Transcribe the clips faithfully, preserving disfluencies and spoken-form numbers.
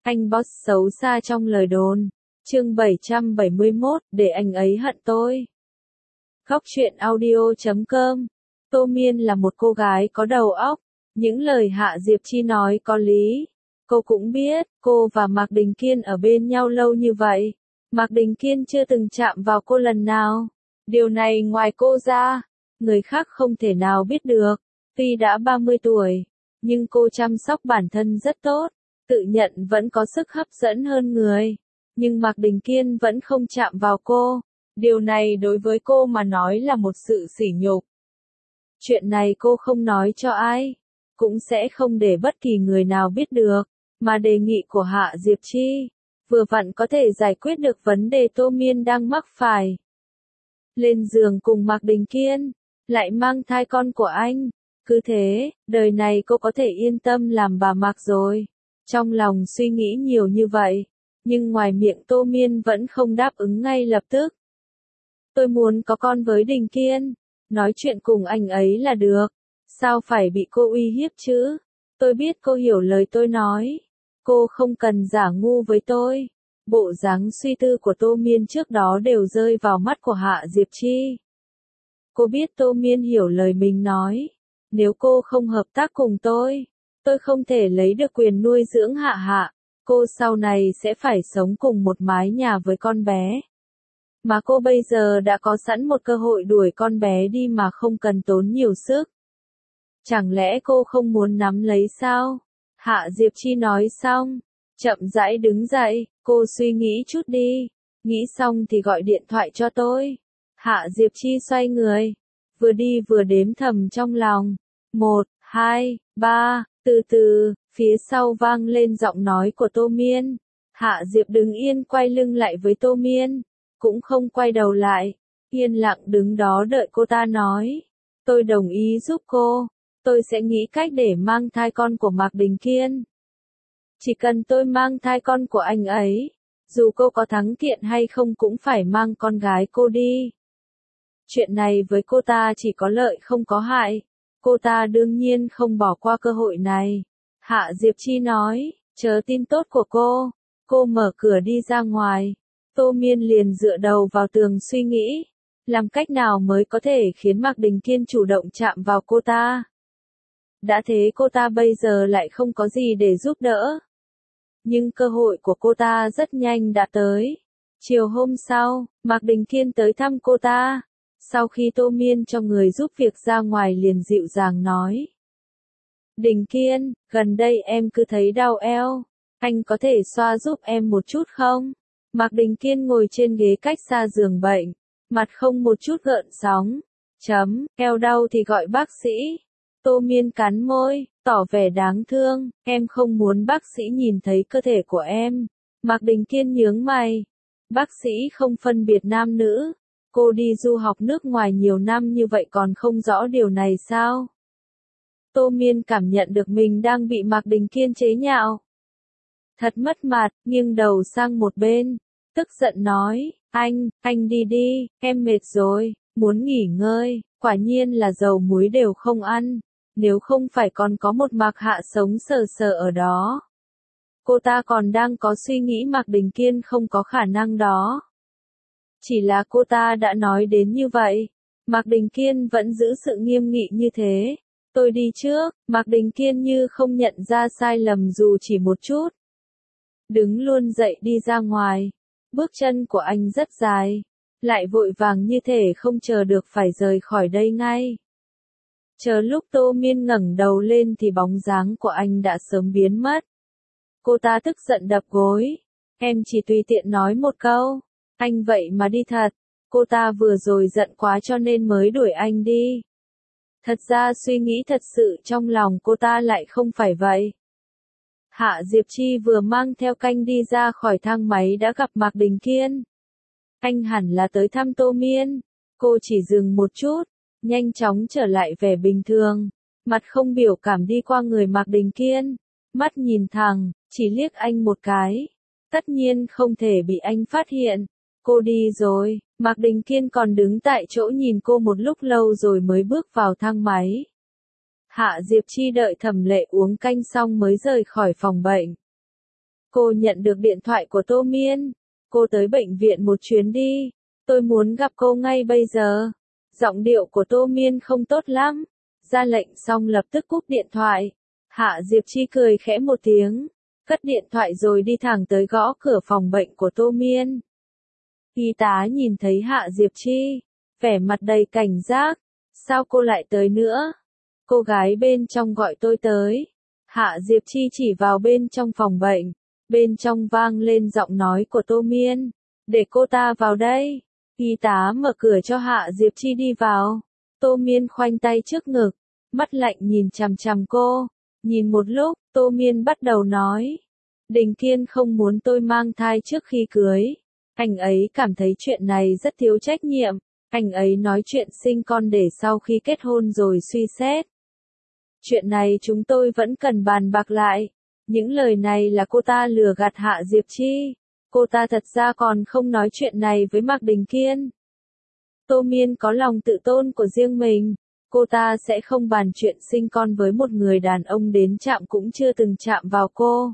Anh boss xấu xa trong lời đồn. Chương bảy trăm bảy mươi mốt, để anh ấy hận tôi. Góc truyện audio chấm com. Tô Miên là một cô gái có đầu óc. Những lời Hạ Diệp Chi nói có lý. Cô cũng biết, cô và Mạc Đình Kiên ở bên nhau lâu như vậy. Mạc Đình Kiên chưa từng chạm vào cô lần nào. Điều này ngoài cô ra, người khác không thể nào biết được. Tuy đã ba mươi tuổi, nhưng cô chăm sóc bản thân rất tốt. Tự nhận vẫn có sức hấp dẫn hơn người. Nhưng Mạc Đình Kiên vẫn không chạm vào cô. Điều này đối với cô mà nói là một sự sỉ nhục. Chuyện này cô không nói cho ai, cũng sẽ không để bất kỳ người nào biết được, mà đề nghị của Hạ Diệp Chi, vừa vặn có thể giải quyết được vấn đề Tô Miên đang mắc phải. Lên giường cùng Mạc Đình Kiên, lại mang thai con của anh, cứ thế, đời này cô có thể yên tâm làm bà Mạc rồi. Trong lòng suy nghĩ nhiều như vậy, nhưng ngoài miệng Tô Miên vẫn không đáp ứng ngay lập tức. Tôi muốn có con với Đình Kiên, nói chuyện cùng anh ấy là được, sao phải bị cô uy hiếp chứ? Tôi biết cô hiểu lời tôi nói, cô không cần giả ngu với tôi. Bộ dáng suy tư của Tô Miên trước đó đều rơi vào mắt của Hạ Diệp Chi. Cô biết Tô Miên hiểu lời mình nói, nếu cô không hợp tác cùng tôi, tôi không thể lấy được quyền nuôi dưỡng Hạ Hạ, cô sau này sẽ phải sống cùng một mái nhà với con bé. Mà cô bây giờ đã có sẵn một cơ hội đuổi con bé đi mà không cần tốn nhiều sức. Chẳng lẽ cô không muốn nắm lấy sao? Hạ Diệp Chi nói xong, chậm rãi đứng dậy, cô suy nghĩ chút đi, nghĩ xong thì gọi điện thoại cho tôi. Hạ Diệp Chi xoay người, vừa đi vừa đếm thầm trong lòng. Một, hai, ba, từ từ, phía sau vang lên giọng nói của Tô Miên. Hạ Diệp đứng yên quay lưng lại với Tô Miên, cũng không quay đầu lại, yên lặng đứng đó đợi cô ta nói. Tôi đồng ý giúp cô, tôi sẽ nghĩ cách để mang thai con của Mạc Đình Kiên. Chỉ cần tôi mang thai con của anh ấy, dù cô có thắng kiện hay không cũng phải mang con gái cô đi. Chuyện này với cô ta chỉ có lợi không có hại, cô ta đương nhiên không bỏ qua cơ hội này. Hạ Diệp Chi nói, chờ tin tốt của cô. Cô mở cửa đi ra ngoài. Tô Miên liền dựa đầu vào tường suy nghĩ, làm cách nào mới có thể khiến Mạc Đình Kiên chủ động chạm vào cô ta. Đã thế cô ta bây giờ lại không có gì để giúp đỡ. Nhưng cơ hội của cô ta rất nhanh đã tới. Chiều hôm sau, Mạc Đình Kiên tới thăm cô ta. Sau khi Tô Miên cho người giúp việc ra ngoài liền dịu dàng nói. Đình Kiên, gần đây em cứ thấy đau eo, anh có thể xoa giúp em một chút không? Mạc Đình Kiên ngồi trên ghế cách xa giường bệnh, mặt không một chút gợn sóng. Chấm, eo đau thì gọi bác sĩ. Tô Miên cắn môi, tỏ vẻ đáng thương, em không muốn bác sĩ nhìn thấy cơ thể của em. Mạc Đình Kiên nhướng mày. Bác sĩ không phân biệt nam nữ. Cô đi du học nước ngoài nhiều năm như vậy còn không rõ điều này sao? Tô Miên cảm nhận được mình đang bị Mạc Đình Kiên chế nhạo. Thật mất mặt, nghiêng đầu sang một bên, tức giận nói, anh, anh đi đi, em mệt rồi, muốn nghỉ ngơi, quả nhiên là dầu muối đều không ăn, nếu không phải còn có một Mạc Hạ sống sờ sờ ở đó. Cô ta còn đang có suy nghĩ Mạc Đình Kiên không có khả năng đó. Chỉ là cô ta đã nói đến như vậy, Mạc Đình Kiên vẫn giữ sự nghiêm nghị như thế. Tôi đi trước, Mạc Đình Kiên như không nhận ra sai lầm dù chỉ một chút. Đứng luôn dậy đi ra ngoài, bước chân của anh rất dài, lại vội vàng như thể không chờ được phải rời khỏi đây ngay. Chờ lúc Tô Miên ngẩng đầu lên thì bóng dáng của anh đã sớm biến mất. Cô ta tức giận đập gối, em chỉ tùy tiện nói một câu, anh vậy mà đi thật. Cô ta vừa rồi giận quá cho nên mới đuổi anh đi. Thật ra suy nghĩ thật sự trong lòng cô ta lại không phải vậy. Hạ Diệp Chi vừa mang theo canh đi ra khỏi thang máy đã gặp Mạc Đình Kiên. Anh hẳn là tới thăm Tô Miên. Cô chỉ dừng một chút, nhanh chóng trở lại vẻ bình thường. Mặt không biểu cảm đi qua người Mạc Đình Kiên. Mắt nhìn thẳng, chỉ liếc anh một cái. Tất nhiên không thể bị anh phát hiện. Cô đi rồi, Mạc Đình Kiên còn đứng tại chỗ nhìn cô một lúc lâu rồi mới bước vào thang máy. Hạ Diệp Chi đợi Thẩm Lệ uống canh xong mới rời khỏi phòng bệnh. Cô nhận được điện thoại của Tô Miên. Cô tới bệnh viện một chuyến đi. Tôi muốn gặp cô ngay bây giờ. Giọng điệu của Tô Miên không tốt lắm. Ra lệnh xong lập tức cúp điện thoại. Hạ Diệp Chi cười khẽ một tiếng. Cất điện thoại rồi đi thẳng tới gõ cửa phòng bệnh của Tô Miên. Y tá nhìn thấy Hạ Diệp Chi. Vẻ mặt đầy cảnh giác. Sao cô lại tới nữa? Cô gái bên trong gọi tôi tới. Hạ Diệp Chi chỉ vào bên trong phòng bệnh. Bên trong vang lên giọng nói của Tô Miên. Để cô ta vào đây. Y tá mở cửa cho Hạ Diệp Chi đi vào. Tô Miên khoanh tay trước ngực. Mắt lạnh nhìn chằm chằm cô. Nhìn một lúc, Tô Miên bắt đầu nói. Đình Kiên không muốn tôi mang thai trước khi cưới. Anh ấy cảm thấy chuyện này rất thiếu trách nhiệm. Anh ấy nói chuyện sinh con để sau khi kết hôn rồi suy xét. Chuyện này chúng tôi vẫn cần bàn bạc lại. Những lời này là cô ta lừa gạt Hạ Diệp Chi. Cô ta thật ra còn không nói chuyện này với Mạc Đình Kiên. Tô Miên có lòng tự tôn của riêng mình. Cô ta sẽ không bàn chuyện sinh con với một người đàn ông đến chạm cũng chưa từng chạm vào cô.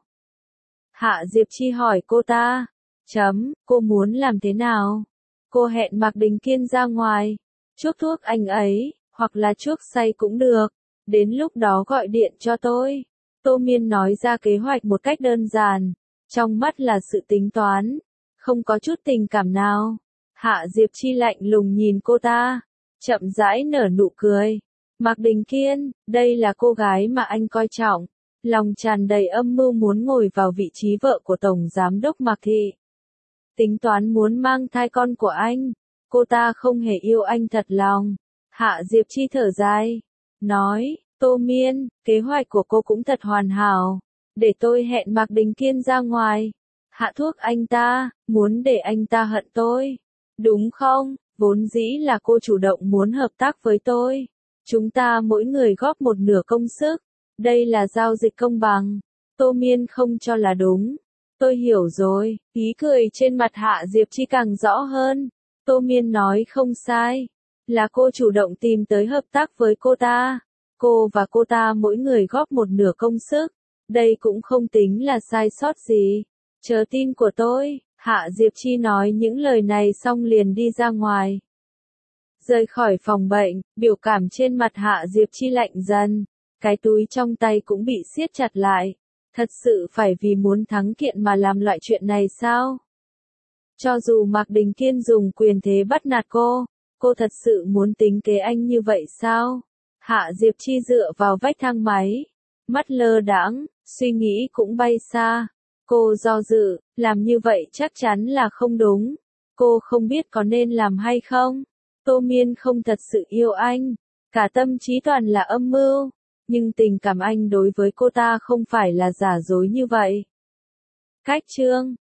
Hạ Diệp Chi hỏi cô ta. Chấm, cô muốn làm thế nào? Cô hẹn Mạc Đình Kiên ra ngoài. Chuốc thuốc anh ấy, hoặc là chuốc say cũng được. Đến lúc đó gọi điện cho tôi. Tô Miên nói ra kế hoạch một cách đơn giản. Trong mắt là sự tính toán. Không có chút tình cảm nào. Hạ Diệp Chi lạnh lùng nhìn cô ta. Chậm rãi nở nụ cười. Mạc Đình Kiên, đây là cô gái mà anh coi trọng. Lòng tràn đầy âm mưu muốn ngồi vào vị trí vợ của Tổng Giám đốc Mạc Thị. Tính toán muốn mang thai con của anh. Cô ta không hề yêu anh thật lòng. Hạ Diệp Chi thở dài. Nói, Tô Miên, kế hoạch của cô cũng thật hoàn hảo. Để tôi hẹn Mạc Đình Kiên ra ngoài. Hạ thuốc anh ta, muốn để anh ta hận tôi. Đúng không? Vốn dĩ là cô chủ động muốn hợp tác với tôi. Chúng ta mỗi người góp một nửa công sức. Đây là giao dịch công bằng. Tô Miên không cho là đúng. Tôi hiểu rồi, ý cười trên mặt Hạ Diệp Chi càng rõ hơn. Tô Miên nói không sai. Là cô chủ động tìm tới hợp tác với cô ta. Cô và cô ta mỗi người góp một nửa công sức. Đây cũng không tính là sai sót gì. Chờ tin của tôi. Hạ Diệp Chi nói những lời này xong liền đi ra ngoài. Rời khỏi phòng bệnh, biểu cảm trên mặt Hạ Diệp Chi lạnh dần. Cái túi trong tay cũng bị siết chặt lại. Thật sự phải vì muốn thắng kiện mà làm loại chuyện này sao? Cho dù Mạc Đình Kiên dùng quyền thế bắt nạt cô, cô thật sự muốn tính kế anh như vậy sao? Hạ Diệp Chi dựa vào vách thang máy. Mắt lơ đãng, suy nghĩ cũng bay xa. Cô do dự, làm như vậy chắc chắn là không đúng. Cô không biết có nên làm hay không. Tô Miên không thật sự yêu anh. Cả tâm trí toàn là âm mưu. Nhưng tình cảm anh đối với cô ta không phải là giả dối như vậy. Cách chương